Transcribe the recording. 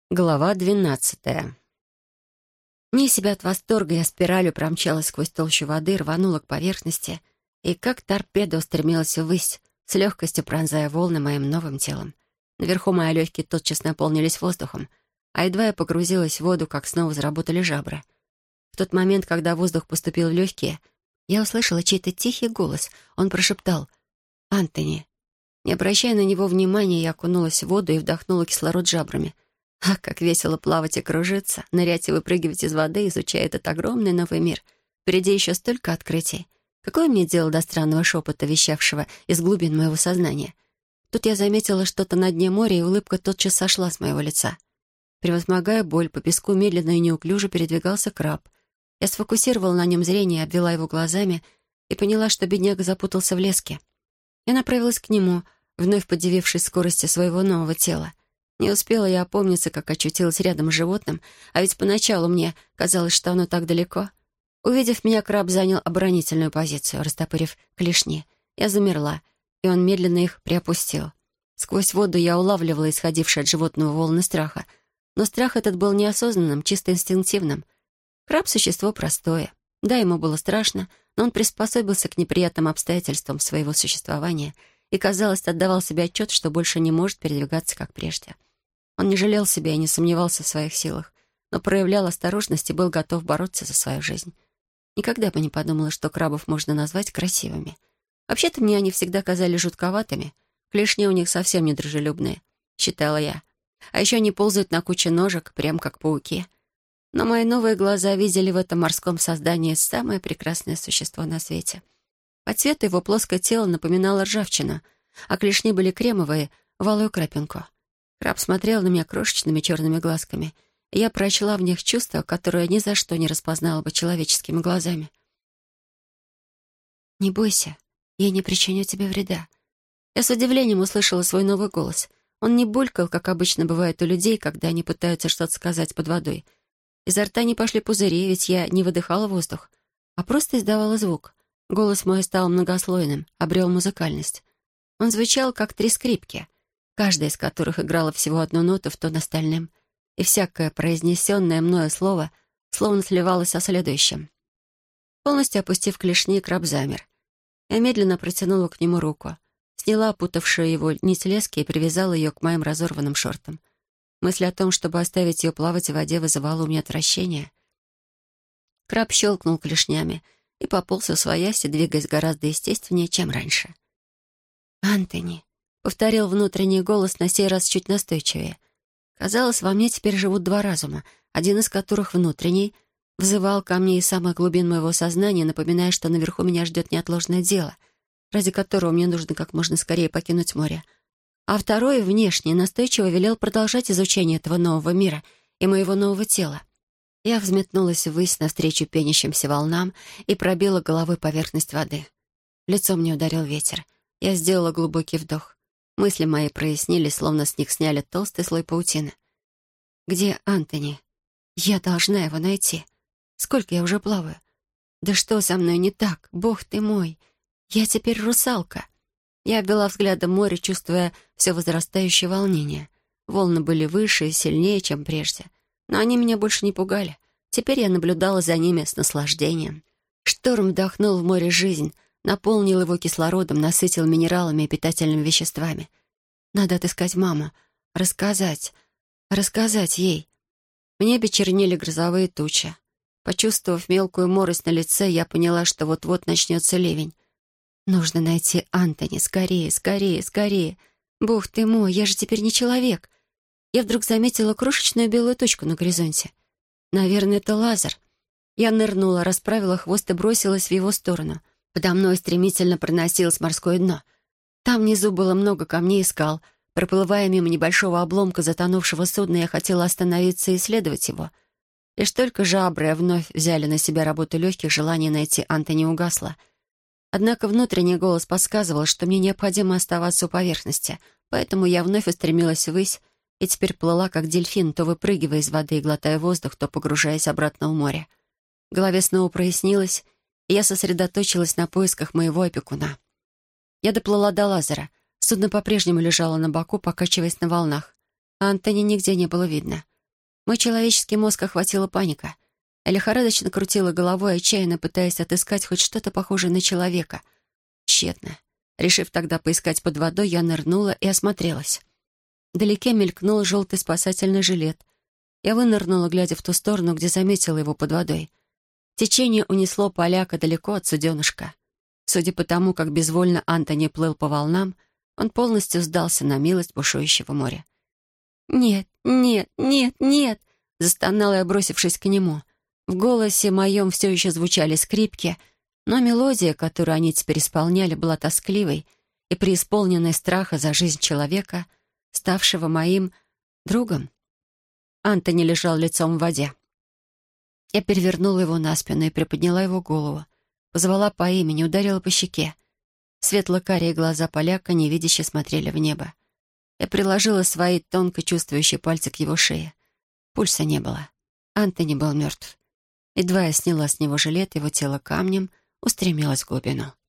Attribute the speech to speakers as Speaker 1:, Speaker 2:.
Speaker 1: Глава 12. Вне себя от восторга я спиралью промчалась сквозь толщу воды, рванула к поверхности и, как торпеда, устремилась ввысь, с легкостью пронзая волны моим новым телом. Наверху мои легкие тотчас наполнились воздухом, а едва я погрузилась в воду, как снова заработали жабры. В тот момент, когда воздух поступил в легкие, я услышала чей-то тихий голос. Он прошептал: «Антони». Не обращая на него внимания, я окунулась в воду и вдохнула кислород жабрами. Ах, как весело плавать и кружиться, нырять и выпрыгивать из воды, изучая этот огромный новый мир. Впереди еще столько открытий. Какое мне дело до странного шепота, вещавшего из глубин моего сознания? Тут я заметила что-то на дне моря, и улыбка тотчас сошла с моего лица. Превозмогая боль, по песку медленно и неуклюже передвигался краб. Я сфокусировала на нем зрение, обвела его глазами и поняла, что бедняга запутался в леске. Я направилась к нему, вновь подивившись скорости своего нового тела. Не успела я опомниться, как очутилась рядом с животным, а ведь поначалу мне казалось, что оно так далеко. Увидев меня, краб занял оборонительную позицию, растопырив клешни. Я замерла, и он медленно их приопустил. Сквозь воду я улавливала исходившие от животного волны страха. Но страх этот был неосознанным, чисто инстинктивным. Краб — существо простое. Да, ему было страшно, но он приспособился к неприятным обстоятельствам своего существования и, казалось, отдавал себе отчет, что больше не может передвигаться, как прежде. Он не жалел себя и не сомневался в своих силах, но проявлял осторожность и был готов бороться за свою жизнь. Никогда бы не подумала, что крабов можно назвать красивыми. Вообще-то мне они всегда казались жутковатыми. Клешни у них совсем не дружелюбные, считала я. А еще они ползают на куче ножек, прям как пауки. Но мои новые глаза видели в этом морском создании самое прекрасное существо на свете. По цвету его плоское тело напоминало ржавчину, а клешни были кремовые, в алую крапинку. Краб смотрел на меня крошечными черными глазками, и я прочла в них чувство, которое ни за что не распознала бы человеческими глазами. «Не бойся, я не причиню тебе вреда». Я с удивлением услышала свой новый голос. Он не булькал, как обычно бывает у людей, когда они пытаются что-то сказать под водой. Изо рта не пошли пузыри, ведь я не выдыхала воздух, а просто издавала звук. Голос мой стал многослойным, обрел музыкальность. Он звучал, как 3 скрипки, каждая из которых играла всего одну ноту в тон остальным, и всякое произнесенное мною слово словно сливалось со следующим. Полностью опустив клешни, краб замер. Я медленно протянула к нему руку, сняла опутавшую его нить лески и привязала ее к моим разорванным шортам. Мысль о том, чтобы оставить ее плавать в воде, вызывала у меня отвращение. Краб щелкнул клешнями и пополз усвоясь, двигаясь гораздо естественнее, чем раньше. «Антони», — повторил внутренний голос, на сей раз чуть настойчивее. Казалось, во мне теперь живут 2 разума, один из которых, внутренний, взывал ко мне из самых глубин моего сознания, напоминая, что наверху меня ждет неотложное дело, ради которого мне нужно как можно скорее покинуть море. А второй, внешний, настойчиво велел продолжать изучение этого нового мира и моего нового тела. Я взметнулась ввысь навстречу пенящимся волнам и пробила головой поверхность воды. В лицо мне ударил ветер. Я сделала глубокий вдох. Мысли мои прояснились, словно с них сняли толстый слой паутины. «Где Антони? Я должна его найти. Сколько я уже плаваю? Да что со мной не так? Бог ты мой! Я теперь русалка!» Я обвела взглядом море, чувствуя все возрастающее волнение. Волны были выше и сильнее, чем прежде. Но они меня больше не пугали. Теперь я наблюдала за ними с наслаждением. Шторм вдохнул в море жизнь, наполнил его кислородом, насытил минералами и питательными веществами. Надо отыскать маму, рассказать ей. В небе чернели грозовые тучи. Почувствовав мелкую морось на лице, я поняла, что вот-вот начнется ливень. Нужно найти Антони. Скорее, скорее, скорее. Бог ты мой, я же теперь не человек. Я вдруг заметила крошечную белую точку на горизонте. Наверное, это лазер. Я нырнула, расправила хвост и бросилась в его сторону. Подо мной стремительно проносилось морское дно. Там внизу было много камней и скал. Проплывая мимо небольшого обломка затонувшего судна, я хотела остановиться и исследовать его. Лишь только жабры вновь взяли на себя работу легких, желание найти Антони угасло. Однако внутренний голос подсказывал, что мне необходимо оставаться у поверхности, поэтому я вновь устремилась ввысь и теперь плыла, как дельфин, то выпрыгивая из воды и глотая воздух, то погружаясь обратно в море. В голове снова прояснилось, и я сосредоточилась на поисках моего опекуна. Я доплыла до лазера. Судно по-прежнему лежало на боку, покачиваясь на волнах, а Антони нигде не было видно. Мой человеческий мозг охватила паника. Я лихорадочно крутила головой, отчаянно пытаясь отыскать хоть что-то похожее на человека. Тщетно. Решив тогда поискать под водой, я нырнула и осмотрелась. Вдалеке мелькнул желтый спасательный жилет. Я вынырнула, глядя в ту сторону, где заметила его под водой. Течение унесло поляка далеко от суденышка. Судя по тому, как безвольно Антони плыл по волнам, он полностью сдался на милость бушующего моря. «Нет, нет, нет, нет!» — застонала я, бросившись к нему. В голосе моем все еще звучали скрипки, но мелодия, которую они теперь исполняли, была тоскливой и преисполненной страха за жизнь человека, ставшего моим другом. Антони лежал лицом в воде. Я перевернула его на спину и приподняла его голову. Позвала по имени, ударила по щеке. Светло-карие глаза поляка невидяще смотрели в небо. Я приложила свои тонко чувствующие пальцы к его шее. Пульса не было. Антони был мертв. Едва я сняла с него жилет, его тело камнем устремилось в глубину.